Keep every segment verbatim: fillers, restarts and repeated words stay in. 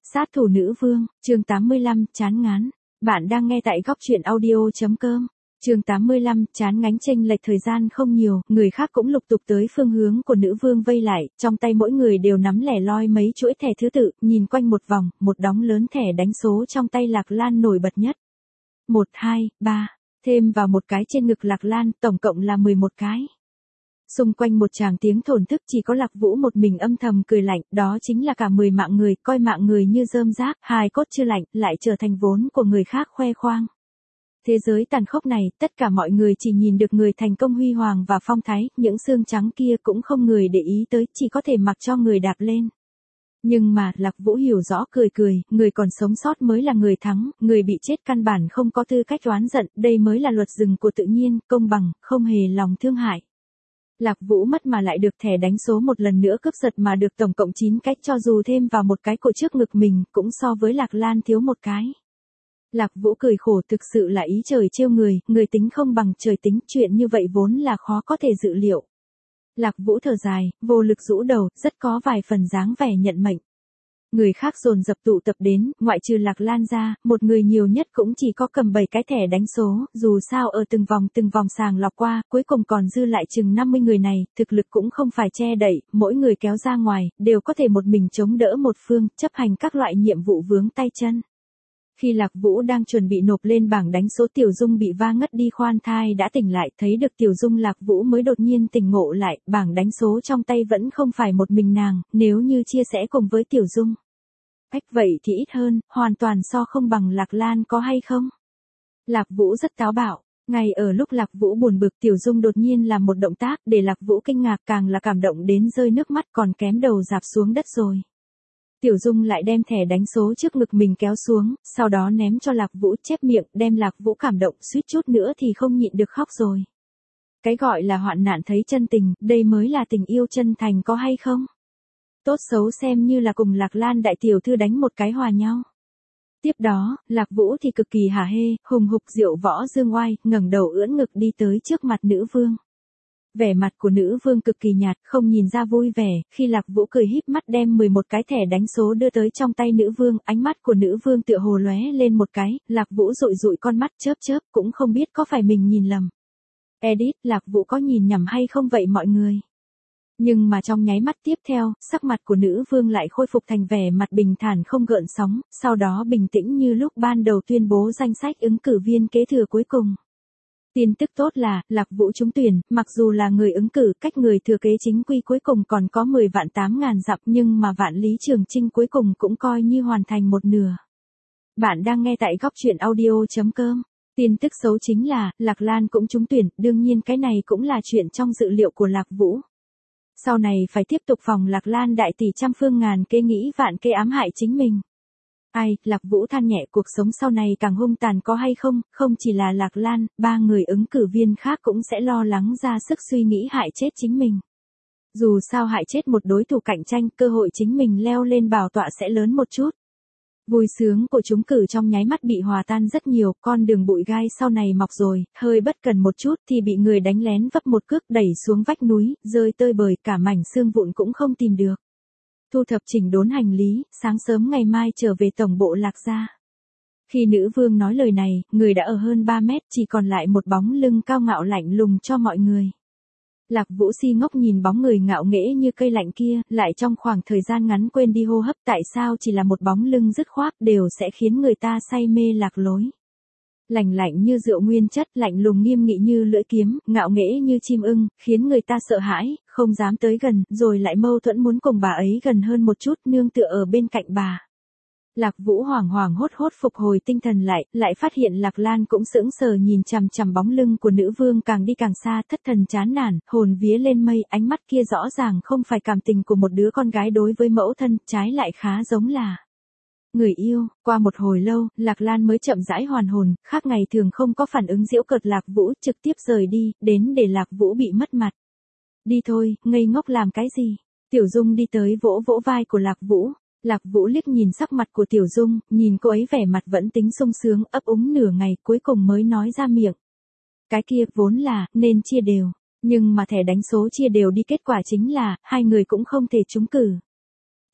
Sát thủ nữ vương, chương tám mươi lăm, chán ngán. Bạn đang nghe tại góc truyện audio.com. Chương tám mươi lăm, chán ngán. Chênh lệch thời gian không nhiều, người khác cũng lục tục tới phương hướng của nữ vương vây lại, trong tay mỗi người đều nắm lẻ loi mấy chuỗi thẻ thứ tự, nhìn quanh một vòng, một đống lớn thẻ đánh số trong tay Lạc Lan nổi bật nhất. một, hai, ba, thêm vào một cái trên ngực Lạc Lan, tổng cộng là mười một cái. Xung quanh một tràng tiếng thổn thức, chỉ có Lạc Vũ một mình âm thầm cười lạnh, đó chính là cả mười mạng người, coi mạng người như rơm rác, hài cốt chưa lạnh, lại trở thành vốn của người khác khoe khoang. Thế giới tàn khốc này, tất cả mọi người chỉ nhìn được người thành công huy hoàng và phong thái, những xương trắng kia cũng không người để ý tới, chỉ có thể mặc cho người đạp lên. Nhưng mà, Lạc Vũ hiểu rõ cười cười, người còn sống sót mới là người thắng, người bị chết căn bản không có tư cách oán giận, đây mới là luật rừng của tự nhiên, công bằng, không hề lòng thương hại. Lạc Vũ mất mà lại được thẻ đánh số một lần nữa cướp giật mà được tổng cộng chín cách, cho dù thêm vào một cái cổ trước ngực mình, cũng so với Lạc Lan thiếu một cái. Lạc Vũ cười khổ, thực sự là ý trời trêu người, người tính không bằng trời tính, chuyện như vậy vốn là khó có thể dự liệu. Lạc Vũ thở dài, vô lực rũ đầu, rất có vài phần dáng vẻ nhận mệnh. Người khác dồn dập tụ tập đến, ngoại trừ Lạc Lan ra, một người nhiều nhất cũng chỉ có cầm bảy cái thẻ đánh số, dù sao ở từng vòng từng vòng sàng lọc qua, cuối cùng còn dư lại chừng năm mươi người này, thực lực cũng không phải che đậy, mỗi người kéo ra ngoài, đều có thể một mình chống đỡ một phương, chấp hành các loại nhiệm vụ vướng tay chân. Khi Lạc Vũ đang chuẩn bị nộp lên bảng đánh số, Tiểu Dung bị va ngất đi khoan thai đã tỉnh lại, thấy được Tiểu Dung Lạc Vũ mới đột nhiên tỉnh ngộ lại, bảng đánh số trong tay vẫn không phải một mình nàng, nếu như chia sẻ cùng với Tiểu Dung. Cách vậy thì ít hơn, hoàn toàn so không bằng Lạc Lan có hay không? Lạc Vũ rất táo bạo, ngay ở lúc Lạc Vũ buồn bực, Tiểu Dung đột nhiên làm một động tác để Lạc Vũ kinh ngạc, càng là cảm động đến rơi nước mắt, còn kém đầu rạp xuống đất rồi. Tiểu Dung lại đem thẻ đánh số trước ngực mình kéo xuống, sau đó ném cho Lạc Vũ, chép miệng, đem Lạc Vũ cảm động, suýt chút nữa thì không nhịn được khóc rồi. Cái gọi là hoạn nạn thấy chân tình, đây mới là tình yêu chân thành có hay không? Tốt xấu xem như là cùng Lạc Lan đại tiểu thư đánh một cái hòa nhau. Tiếp đó, Lạc Vũ thì cực kỳ hả hê, hùng hục diệu võ dương oai, ngẩng đầu ưỡn ngực đi tới trước mặt nữ vương. Vẻ mặt của nữ vương cực kỳ nhạt, không nhìn ra vui vẻ, khi Lạc Vũ cười híp mắt đem mười một cái thẻ đánh số đưa tới trong tay nữ vương, ánh mắt của nữ vương tựa hồ lóe lên một cái, Lạc Vũ dụi dụi con mắt chớp chớp, cũng không biết có phải mình nhìn lầm. Edit, Lạc Vũ có nhìn nhầm hay không vậy mọi người? Nhưng mà trong nháy mắt tiếp theo, sắc mặt của nữ vương lại khôi phục thành vẻ mặt bình thản không gợn sóng, sau đó bình tĩnh như lúc ban đầu tuyên bố danh sách ứng cử viên kế thừa cuối cùng. Tin tức tốt là, Lạc Vũ trúng tuyển, mặc dù là người ứng cử, cách người thừa kế chính quy cuối cùng còn có mười vạn tám ngàn dặm, nhưng mà Vạn Lý Trường Chinh cuối cùng cũng coi như hoàn thành một nửa. Bạn đang nghe tại góc truyện audio.com. Tin tức xấu chính là, Lạc Lan cũng trúng tuyển, đương nhiên cái này cũng là chuyện trong dự liệu của Lạc Vũ. Sau này phải tiếp tục phòng Lạc Lan đại tỷ trăm phương ngàn kế nghĩ vạn kế ám hại chính mình. Ai, Lạc Vũ than nhẹ, cuộc sống sau này càng hung tàn có hay không, không chỉ là Lạc Lan, ba người ứng cử viên khác cũng sẽ lo lắng ra sức suy nghĩ hại chết chính mình. Dù sao hại chết một đối thủ cạnh tranh, cơ hội chính mình leo lên bảo tọa sẽ lớn một chút. Vui sướng của chúng cử trong nháy mắt bị hòa tan rất nhiều, con đường bụi gai sau này mọc rồi, hơi bất cần một chút thì bị người đánh lén vấp một cước đẩy xuống vách núi, rơi tơi bời, cả mảnh xương vụn cũng không tìm được. Thu thập chỉnh đốn hành lý, sáng sớm ngày mai trở về tổng bộ Lạc gia. Khi nữ vương nói lời này, người đã ở hơn ba mét, chỉ còn lại một bóng lưng cao ngạo lạnh lùng cho mọi người. Lạc Vũ si ngốc nhìn bóng người ngạo nghễ như cây lạnh kia, lại trong khoảng thời gian ngắn quên đi hô hấp, tại sao chỉ là một bóng lưng dứt khoát đều sẽ khiến người ta say mê lạc lối. Lạnh lạnh như rượu nguyên chất, lạnh lùng nghiêm nghị như lưỡi kiếm, ngạo nghễ như chim ưng, khiến người ta sợ hãi, không dám tới gần, rồi lại mâu thuẫn muốn cùng bà ấy gần hơn một chút, nương tựa ở bên cạnh bà. Lạc Vũ hoảng hoảng hốt hốt phục hồi tinh thần lại, lại phát hiện Lạc Lan cũng sững sờ nhìn chằm chằm bóng lưng của nữ vương càng đi càng xa, thất thần chán nản, hồn vía lên mây, ánh mắt kia rõ ràng không phải cảm tình của một đứa con gái đối với mẫu thân, trái lại khá giống là người yêu. Qua một hồi lâu, Lạc Lan mới chậm rãi hoàn hồn, khác ngày thường không có phản ứng giễu cợt Lạc Vũ, trực tiếp rời đi, đến để Lạc Vũ bị mất mặt. Đi thôi, ngây ngốc làm cái gì? Tiểu Dung đi tới vỗ vỗ vai của Lạc Vũ. Lạc Vũ liếc nhìn sắc mặt của Tiểu Dung, nhìn cô ấy vẻ mặt vẫn tính sung sướng, ấp úng nửa ngày, cuối cùng mới nói ra miệng. Cái kia vốn là, nên chia đều, nhưng mà thẻ đánh số chia đều đi, kết quả chính là, hai người cũng không thể trúng cử.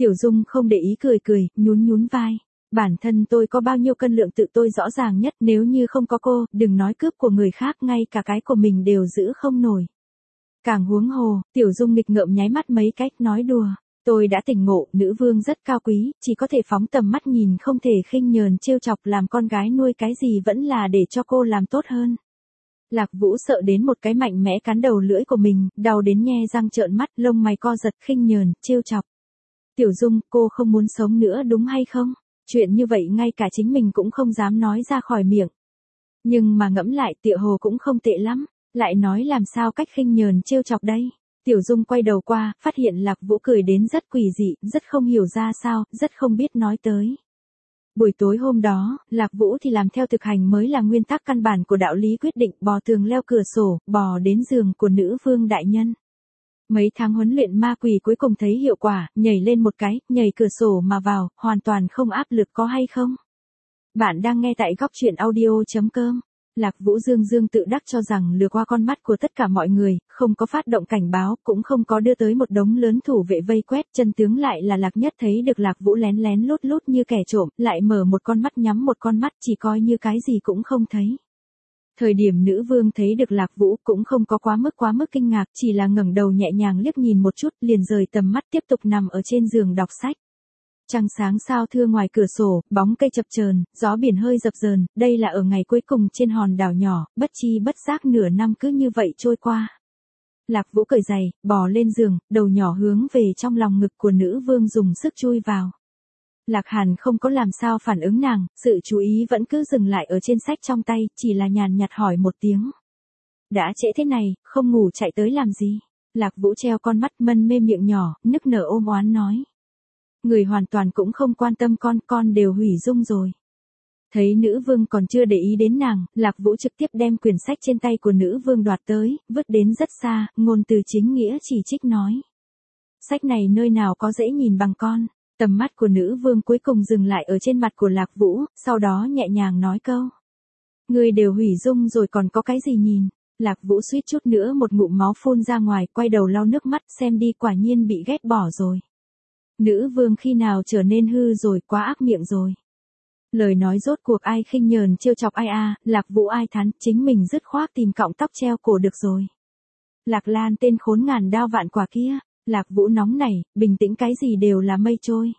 Tiểu Dung không để ý cười cười, nhún nhún vai. Bản thân tôi có bao nhiêu cân lượng tự tôi rõ ràng nhất, nếu như không có cô, đừng nói cướp của người khác, ngay cả cái của mình đều giữ không nổi. Càng huống hồ, Tiểu Dung nghịch ngợm nháy mắt mấy cách, nói đùa. Tôi đã tỉnh ngộ, nữ vương rất cao quý, chỉ có thể phóng tầm mắt nhìn, không thể khinh nhờn trêu chọc, làm con gái nuôi cái gì vẫn là để cho cô làm tốt hơn. Lạc Vũ sợ đến một cái mạnh mẽ cắn đầu lưỡi của mình, đau đến nhe răng trợn mắt, lông mày co giật, khinh nhờn, trêu chọc. Tiểu Dung, cô không muốn sống nữa đúng hay không? Chuyện như vậy ngay cả chính mình cũng không dám nói ra khỏi miệng. Nhưng mà ngẫm lại tựa hồ cũng không tệ lắm, lại nói làm sao cách khinh nhờn trêu chọc đây. Tiểu Dung quay đầu qua, phát hiện Lạc Vũ cười đến rất quỷ dị, rất không hiểu ra sao, rất không biết nói tới. Buổi tối hôm đó, Lạc Vũ thì làm theo thực hành mới là nguyên tắc căn bản của đạo lý quyết định, bò tường leo cửa sổ, bò đến giường của nữ vương đại nhân. Mấy tháng huấn luyện ma quỷ cuối cùng thấy hiệu quả, nhảy lên một cái, nhảy cửa sổ mà vào, hoàn toàn không áp lực có hay không? Bạn đang nghe tại góc truyện audio chấm com. Lạc Vũ dương dương tự đắc cho rằng lừa qua con mắt của tất cả mọi người, không có phát động cảnh báo, cũng không có đưa tới một đống lớn thủ vệ vây quét, chân tướng lại là Lạc Nhất thấy được Lạc Vũ lén lén lút lút như kẻ trộm, lại mở một con mắt nhắm một con mắt, chỉ coi như cái gì cũng không thấy. Thời điểm nữ vương thấy được Lạc Vũ cũng không có quá mức quá mức kinh ngạc, chỉ là ngẩng đầu nhẹ nhàng liếc nhìn một chút, liền rời tầm mắt tiếp tục nằm ở trên giường đọc sách. Trăng sáng sao thưa ngoài cửa sổ, bóng cây chập chờn, gió biển hơi dập dờn, đây là ở ngày cuối cùng trên hòn đảo nhỏ, bất chi bất giác nửa năm cứ như vậy trôi qua. Lạc Vũ cởi giày, bò lên giường, đầu nhỏ hướng về trong lòng ngực của nữ vương dùng sức chui vào. Lạc Hàn không có làm sao phản ứng nàng, sự chú ý vẫn cứ dừng lại ở trên sách trong tay, chỉ là nhàn nhạt hỏi một tiếng. Đã trễ thế này, không ngủ chạy tới làm gì? Lạc Vũ treo con mắt mân mê miệng nhỏ, nức nở ôm oán nói. Người hoàn toàn cũng không quan tâm con, con đều hủy dung rồi. Thấy nữ vương còn chưa để ý đến nàng, Lạc Vũ trực tiếp đem quyển sách trên tay của nữ vương đoạt tới, vứt đến rất xa, ngôn từ chính nghĩa chỉ trích nói. Sách này nơi nào có dễ nhìn bằng con. Tầm mắt của nữ vương cuối cùng dừng lại ở trên mặt của Lạc Vũ, sau đó nhẹ nhàng nói câu. Người đều hủy dung rồi còn có cái gì nhìn. Lạc Vũ suýt chút nữa một ngụm máu phun ra ngoài, quay đầu lau nước mắt xem đi, quả nhiên bị ghét bỏ rồi. Nữ vương khi nào trở nên hư rồi, quá ác miệng rồi. Lời nói rốt cuộc ai khinh nhờn trêu chọc ai a, Lạc Vũ ai thán, chính mình dứt khoát tìm cọng tóc treo cổ được rồi. Lạc Lan tên khốn ngàn đao vạn quả kia, Lạc Vũ nóng nảy, bình tĩnh cái gì đều là mây trôi.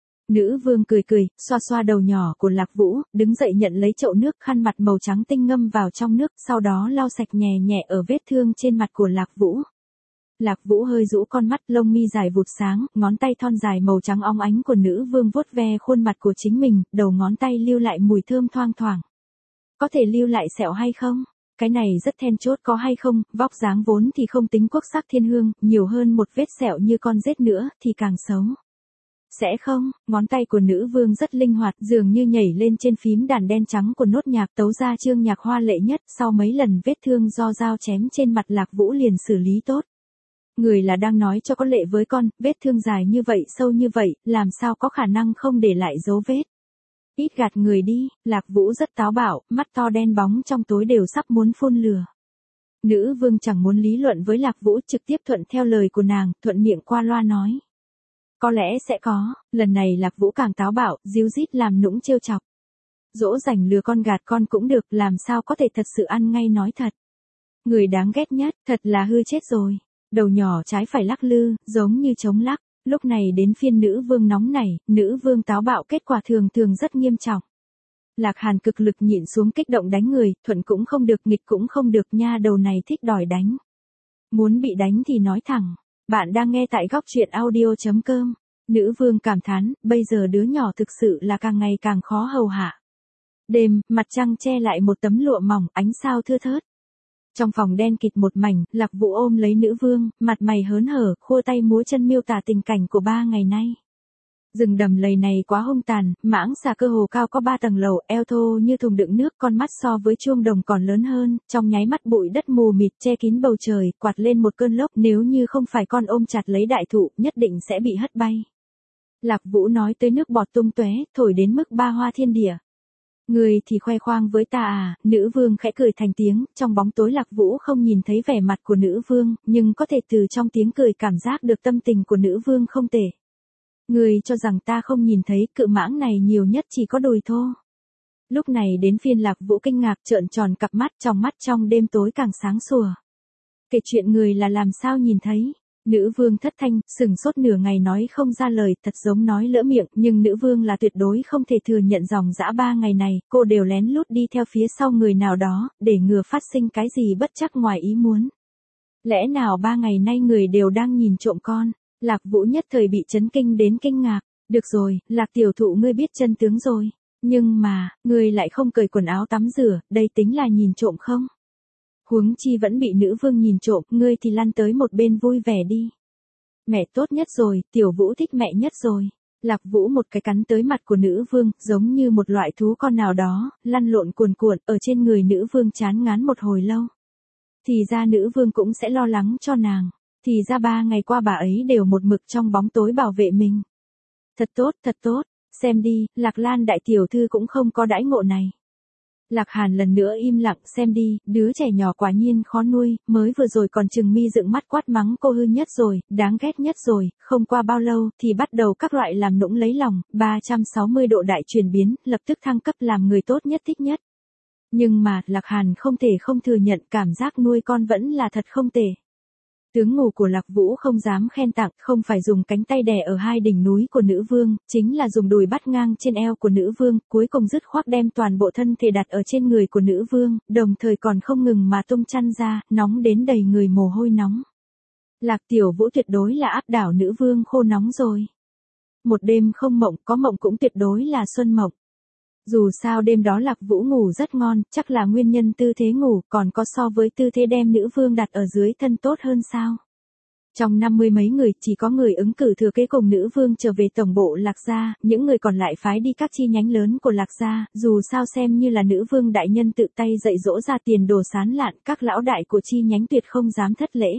Nữ vương cười cười, xoa xoa đầu nhỏ của Lạc Vũ, đứng dậy nhận lấy chậu nước, khăn mặt màu trắng tinh ngâm vào trong nước, sau đó lau sạch nhẹ nhẹ ở vết thương trên mặt của Lạc Vũ. Lạc Vũ hơi rũ con mắt, lông mi dài vụt sáng, ngón tay thon dài màu trắng óng ánh của nữ vương vuốt ve khuôn mặt của chính mình, đầu ngón tay lưu lại mùi thơm thoang thoảng. Có thể lưu lại sẹo hay không? Cái này rất then chốt, có hay không, vóc dáng vốn thì không tính quốc sắc thiên hương, nhiều hơn một vết sẹo như con rết nữa, thì càng xấu. Sẽ không, ngón tay của nữ vương rất linh hoạt, dường như nhảy lên trên phím đàn đen trắng của nốt nhạc, tấu ra chương nhạc hoa lệ nhất, sau mấy lần vết thương do dao chém trên mặt Lạc Vũ liền xử lý tốt. Người là đang nói cho có lệ với con, vết thương dài như vậy, sâu như vậy, làm sao có khả năng không để lại dấu vết. Ít gạt người đi, Lạc Vũ rất táo bạo, mắt to đen bóng trong tối đều sắp muốn phun lửa. Nữ vương chẳng muốn lý luận với Lạc Vũ, trực tiếp thuận theo lời của nàng, thuận miệng qua loa nói. Có lẽ sẽ có, lần này Lạc Vũ càng táo bạo, díu dít làm nũng trêu chọc. Dỗ dành lừa con gạt con cũng được, làm sao có thể thật sự ăn ngay nói thật. Người đáng ghét nhất, thật là hư chết rồi. Đầu nhỏ trái phải lắc lư, giống như trống lắc. Lúc này đến phiên nữ vương nóng nảy, nữ vương táo bạo, kết quả thường thường rất nghiêm trọng. Lạc Hàn cực lực nhịn xuống kích động đánh người, thuận cũng không được, nghịch cũng không được, nha đầu này thích đòi đánh. Muốn bị đánh thì nói thẳng. Bạn đang nghe tại góc truyện audio chấm com. Nữ vương cảm thán, bây giờ đứa nhỏ thực sự là càng ngày càng khó hầu hạ. Đêm, mặt trăng che lại một tấm lụa mỏng, ánh sao thưa thớt. Trong phòng đen kịt một mảnh, Lạc Vũ ôm lấy nữ vương, mặt mày hớn hở, khua tay múa chân miêu tả tình cảnh của ba ngày nay. Rừng đầm lầy này quá hung tàn, mãng xà cơ hồ cao có ba tầng lầu, eo thô như thùng đựng nước, con mắt so với chuông đồng còn lớn hơn, trong nháy mắt bụi đất mù mịt che kín bầu trời, quạt lên một cơn lốc, nếu như không phải con ôm chặt lấy đại thụ, nhất định sẽ bị hất bay. Lạc Vũ nói tới nước bọt tung tóe, thổi đến mức ba hoa thiên địa. Người thì khoe khoang với ta à, nữ vương khẽ cười thành tiếng, trong bóng tối Lạc Vũ không nhìn thấy vẻ mặt của nữ vương, nhưng có thể từ trong tiếng cười cảm giác được tâm tình của nữ vương không tệ. Ngươi cho rằng ta không nhìn thấy, cự mãng này nhiều nhất chỉ có đùi thô. Lúc này đến phiên Lạc Vũ kinh ngạc trợn tròn cặp mắt, trong mắt trong đêm tối càng sáng sủa. Kể chuyện người là làm sao nhìn thấy? Nữ vương thất thanh, sừng sốt nửa ngày nói không ra lời, thật giống nói lỡ miệng, nhưng nữ vương là tuyệt đối không thể thừa nhận dòng dã ba ngày này, cô đều lén lút đi theo phía sau người nào đó, để ngừa phát sinh cái gì bất trắc ngoài ý muốn. Lẽ nào ba ngày nay người đều đang nhìn trộm con? Lạc Vũ nhất thời bị chấn kinh đến kinh ngạc. Được rồi, Lạc tiểu thụ ngươi biết chân tướng rồi. Nhưng mà, ngươi lại không cởi quần áo tắm rửa, đây tính là nhìn trộm không? Huống chi vẫn bị nữ vương nhìn trộm, ngươi thì lăn tới một bên vui vẻ đi. Mẹ tốt nhất rồi, tiểu Vũ thích mẹ nhất rồi. Lạc Vũ một cái cắn tới mặt của nữ vương, giống như một loại thú con nào đó, lăn lộn cuồn cuộn, ở trên người nữ vương chán ngán một hồi lâu. Thì ra nữ vương cũng sẽ lo lắng cho nàng. Thì ra ba ngày qua bà ấy đều một mực trong bóng tối bảo vệ mình. Thật tốt, thật tốt, xem đi, Lạc Lan đại tiểu thư cũng không có đãi ngộ này. Lạc Hàn lần nữa im lặng, xem đi, đứa trẻ nhỏ quả nhiên khó nuôi, mới vừa rồi còn chừng mi dựng mắt quát mắng cô hư nhất rồi, đáng ghét nhất rồi, không qua bao lâu thì bắt đầu các loại làm nũng lấy lòng, ba trăm sáu mươi độ đại chuyển biến, lập tức thăng cấp làm người tốt nhất thích nhất. Nhưng mà, Lạc Hàn không thể không thừa nhận cảm giác nuôi con vẫn là thật không tệ. Tướng ngủ của Lạc Vũ không dám khen tặng, không phải dùng cánh tay đè ở hai đỉnh núi của nữ vương, chính là dùng đùi bắt ngang trên eo của nữ vương, cuối cùng dứt khoát đem toàn bộ thân thể đặt ở trên người của nữ vương, đồng thời còn không ngừng mà tung chăn ra, nóng đến đầy người mồ hôi nóng. Lạc tiểu Vũ tuyệt đối là áp đảo nữ vương khô nóng rồi. Một đêm không mộng, có mộng cũng tuyệt đối là xuân mộng. Dù sao đêm đó Lạc Vũ ngủ rất ngon, chắc là nguyên nhân tư thế ngủ, còn có so với tư thế đem nữ vương đặt ở dưới thân tốt hơn sao? Trong năm mươi mấy người, chỉ có người ứng cử thừa kế cùng nữ vương trở về tổng bộ Lạc gia, những người còn lại phái đi các chi nhánh lớn của Lạc gia, dù sao xem như là nữ vương đại nhân tự tay dạy dỗ ra tiền đồ sán lạn, các lão đại của chi nhánh tuyệt không dám thất lễ.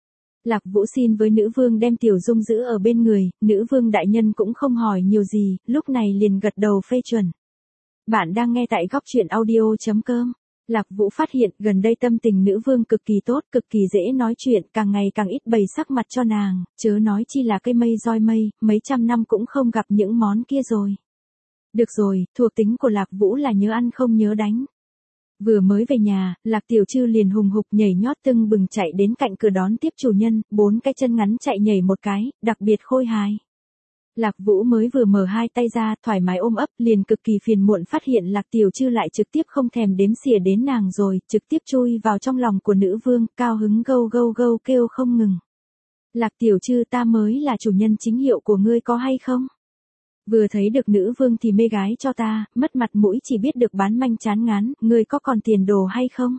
Lạc Vũ xin với nữ vương đem Tiểu Dung giữ ở bên người, nữ vương đại nhân cũng không hỏi nhiều gì, lúc này liền gật đầu phê chuẩn. Bạn đang nghe tại góc truyện audio chấm com. Lạc Vũ phát hiện gần đây tâm tình nữ vương cực kỳ tốt, cực kỳ dễ nói chuyện, càng ngày càng ít bày sắc mặt cho nàng, chớ nói chi là cây mây roi mây, mấy trăm năm cũng không gặp những món kia rồi. Được rồi, thuộc tính của Lạc Vũ là nhớ ăn không nhớ đánh. Vừa mới về nhà, Lạc Tiểu Trư liền hùng hục nhảy nhót tưng bừng chạy đến cạnh cửa đón tiếp chủ nhân, bốn cái chân ngắn chạy nhảy một cái, đặc biệt khôi hài. Lạc Vũ mới vừa mở hai tay ra, thoải mái ôm ấp, liền cực kỳ phiền muộn phát hiện Lạc Tiểu Trư lại trực tiếp không thèm đếm xỉa đến nàng rồi, trực tiếp chui vào trong lòng của nữ vương, cao hứng gâu gâu gâu kêu không ngừng. Lạc Tiểu Trư, ta mới là chủ nhân chính hiệu của ngươi có hay không? Vừa thấy được nữ vương thì mê gái cho ta, mất mặt mũi chỉ biết được bán manh chán ngán, ngươi có còn tiền đồ hay không?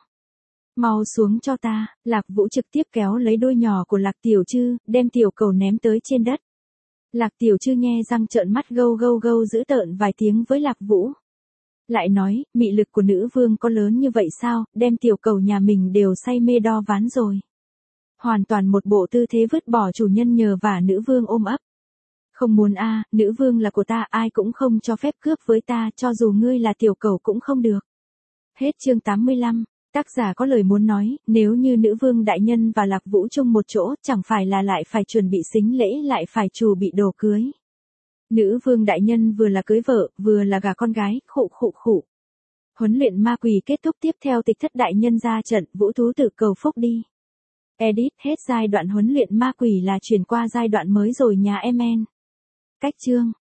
Mau xuống cho ta. Lạc Vũ trực tiếp kéo lấy đôi nhỏ của Lạc Tiểu Trư, đem tiểu cầu ném tới trên đất. Lạc Tiểu Trư nghe răng trợn mắt gâu gâu gâu giữ tợn vài tiếng với Lạc Vũ. Lại nói, mị lực của nữ vương có lớn như vậy sao, đem tiểu cầu nhà mình đều say mê đo ván rồi. Hoàn toàn một bộ tư thế vứt bỏ chủ nhân nhờ vả nữ vương ôm ấp. Không muốn a, à, nữ vương là của ta, ai cũng không cho phép cướp với ta, cho dù ngươi là tiểu cầu cũng không được. Hết chương tám mươi lăm. Tác giả có lời muốn nói, nếu như nữ vương đại nhân và Lạc Vũ chung một chỗ, chẳng phải là lại phải chuẩn bị sính lễ lại phải chuẩn bị đồ cưới. Nữ vương đại nhân vừa là cưới vợ, vừa là gả con gái, khụ khụ khụ. Huấn luyện ma quỷ kết thúc, tiếp theo tịch thất đại nhân ra trận, vũ thú tự cầu phúc đi. Edit, hết giai đoạn huấn luyện ma quỷ là chuyển qua giai đoạn mới rồi nhà em en. Cách chương.